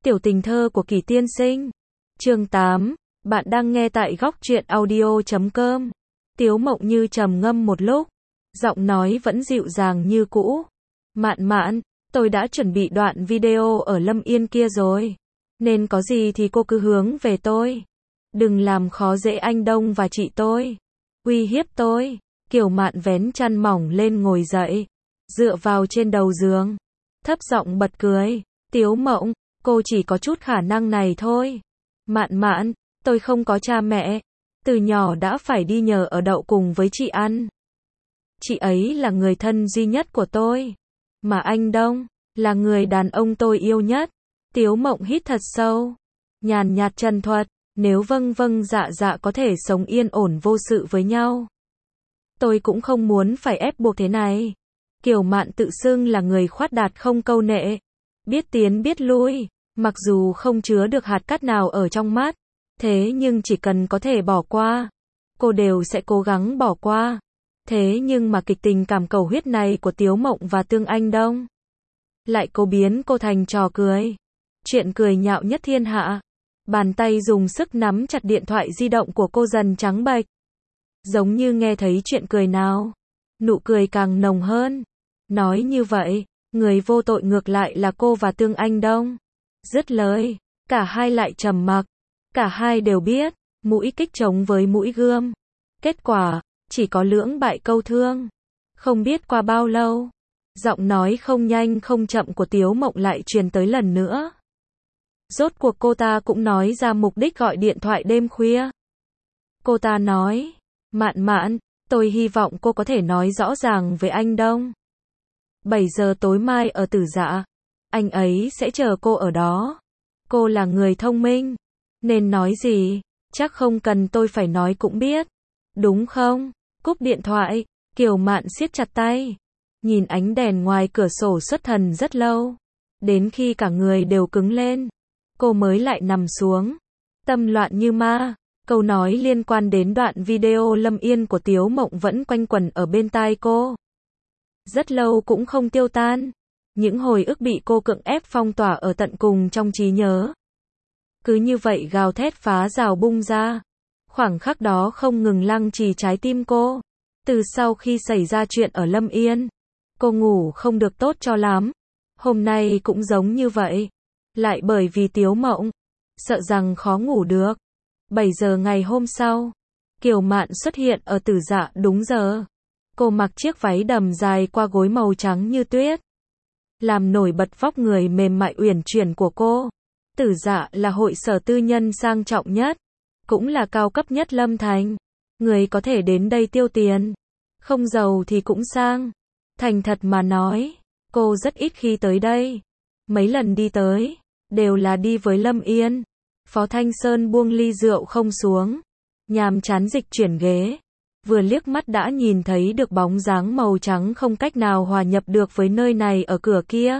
Tiểu tình thơ của Kỳ tiên sinh. Chương 8. Bạn đang nghe tại góc truyện audio.com. Tiếu Mộng Như trầm ngâm một lúc, giọng nói vẫn dịu dàng như cũ. Mạn Mạn, tôi đã chuẩn bị đoạn video ở Lâm Yên kia rồi, nên có gì thì cô cứ hướng về tôi. Đừng làm khó dễ anh Đông và chị tôi. Uy hiếp tôi. Kiều Mạn vén chăn mỏng lên ngồi dậy, dựa vào trên đầu giường, thấp giọng bật cười. Tiếu Mộng, cô chỉ có chút khả năng này thôi. Mạn Mạn, tôi không có cha mẹ, từ nhỏ đã phải đi nhờ ở đậu cùng với chị ăn. Chị ấy là người thân duy nhất của tôi, mà anh Đông là người đàn ông tôi yêu nhất. Tiếu Mộng hít thật sâu, nhàn nhạt trần thuật, nếu vâng vâng dạ dạ có thể sống yên ổn vô sự với nhau, tôi cũng không muốn phải ép buộc thế này. Kiều Mạn tự xưng là người khoát đạt không câu nệ, biết tiến biết lui, mặc dù không chứa được hạt cát nào ở trong mắt, thế nhưng chỉ cần có thể bỏ qua, cô đều sẽ cố gắng bỏ qua. Thế nhưng mà kịch tình cảm cầu huyết này của Tiếu Mộng và Tương Anh Đông lại cố biến cô thành trò cười, chuyện cười nhạo nhất thiên hạ. Bàn tay dùng sức nắm chặt điện thoại di động của cô dần trắng bệch, giống như nghe thấy chuyện cười nào, nụ cười càng nồng hơn. Nói như vậy, người vô tội ngược lại là cô và Tương Anh Đông. Dứt lời, cả hai lại trầm mặc. Cả hai đều biết, mũi kích chống với mũi gươm, kết quả chỉ có lưỡng bại câu thương. Không biết qua bao lâu, giọng nói không nhanh không chậm của Tiếu Mộng lại truyền tới lần nữa. Rốt cuộc cô ta cũng nói ra mục đích gọi điện thoại đêm khuya. Cô ta nói, Mạn Mạn, tôi hy vọng cô có thể nói rõ ràng với anh Đông. 7 giờ tối mai ở Tử Dạ, anh ấy sẽ chờ cô ở đó. Cô là người thông minh, nên nói gì, chắc không cần tôi phải nói cũng biết, đúng không? Cúp điện thoại, Kiều Mạn siết chặt tay, nhìn ánh đèn ngoài cửa sổ xuất thần rất lâu, đến khi cả người đều cứng lên, cô mới lại nằm xuống, tâm loạn như ma. Câu nói liên quan đến đoạn video Lâm Yên của Tiếu Mộng vẫn quanh quẩn ở bên tai cô, rất lâu cũng không tiêu tan. Những hồi ức bị cô cưỡng ép phong tỏa ở tận cùng trong trí nhớ, cứ như vậy gào thét phá rào bung ra, khoảng khắc đó không ngừng lăng trì trái tim cô. Từ sau khi xảy ra chuyện ở Lâm Yên, cô ngủ không được tốt cho lắm. Hôm nay cũng giống như vậy, lại bởi vì Tiếu Mộng, sợ rằng khó ngủ được. 7 giờ ngày hôm sau, Kiều Mạn xuất hiện ở Tử Dạ đúng giờ. Cô mặc chiếc váy đầm dài qua gối màu trắng như tuyết, làm nổi bật vóc người mềm mại uyển chuyển của cô. Tử Dạ là hội sở tư nhân sang trọng nhất, cũng là cao cấp nhất Lâm Thành. Người có thể đến đây tiêu tiền, không giàu thì cũng sang. Thành thật mà nói, cô rất ít khi tới đây. Mấy lần đi tới, đều là đi với Lâm Yên. Phó Thanh Sơn buông ly rượu không xuống, nhàm chán dịch chuyển ghế, vừa liếc mắt đã nhìn thấy được bóng dáng màu trắng không cách nào hòa nhập được với nơi này ở cửa kia.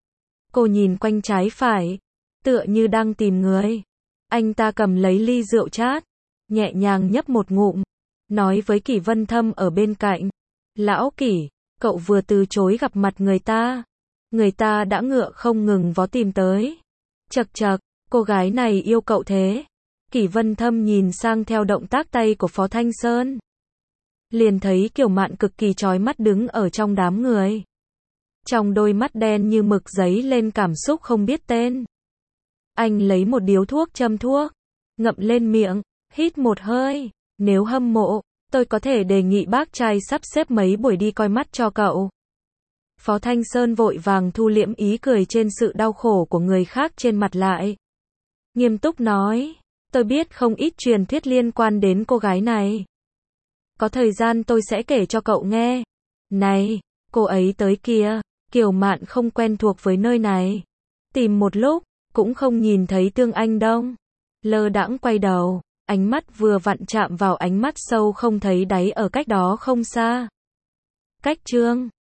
Cô nhìn quanh trái phải, tựa như đang tìm người. Anh ta cầm lấy ly rượu chát, nhẹ nhàng nhấp một ngụm, nói với Kỷ Vân Thâm ở bên cạnh, lão Kỷ, cậu vừa từ chối gặp mặt người ta đã ngựa không ngừng vó tìm tới. Chậc chậc, cô gái này yêu cậu thế. Kỷ Vân Thâm nhìn sang theo động tác tay của Phó Thanh Sơn, liền thấy Kiều Mạn cực kỳ chói mắt đứng ở trong đám người. Trong đôi mắt đen như mực giấy lên cảm xúc không biết tên. Anh lấy một điếu thuốc châm thuốc, ngậm lên miệng, hít một hơi. Nếu hâm mộ, tôi có thể đề nghị bác trai sắp xếp mấy buổi đi coi mắt cho cậu. Phó Thanh Sơn vội vàng thu liễm ý cười trên sự đau khổ của người khác trên mặt lại, nghiêm túc nói, tôi biết không ít truyền thuyết liên quan đến cô gái này. Có thời gian tôi sẽ kể cho cậu nghe. Này, cô ấy tới kìa. Kiều Mạn không quen thuộc với nơi này, tìm một lúc, cũng không nhìn thấy Tương Anh Đông. Lơ đãng quay đầu, ánh mắt vừa vặn chạm vào ánh mắt sâu không thấy đáy ở cách đó không xa. Cách chương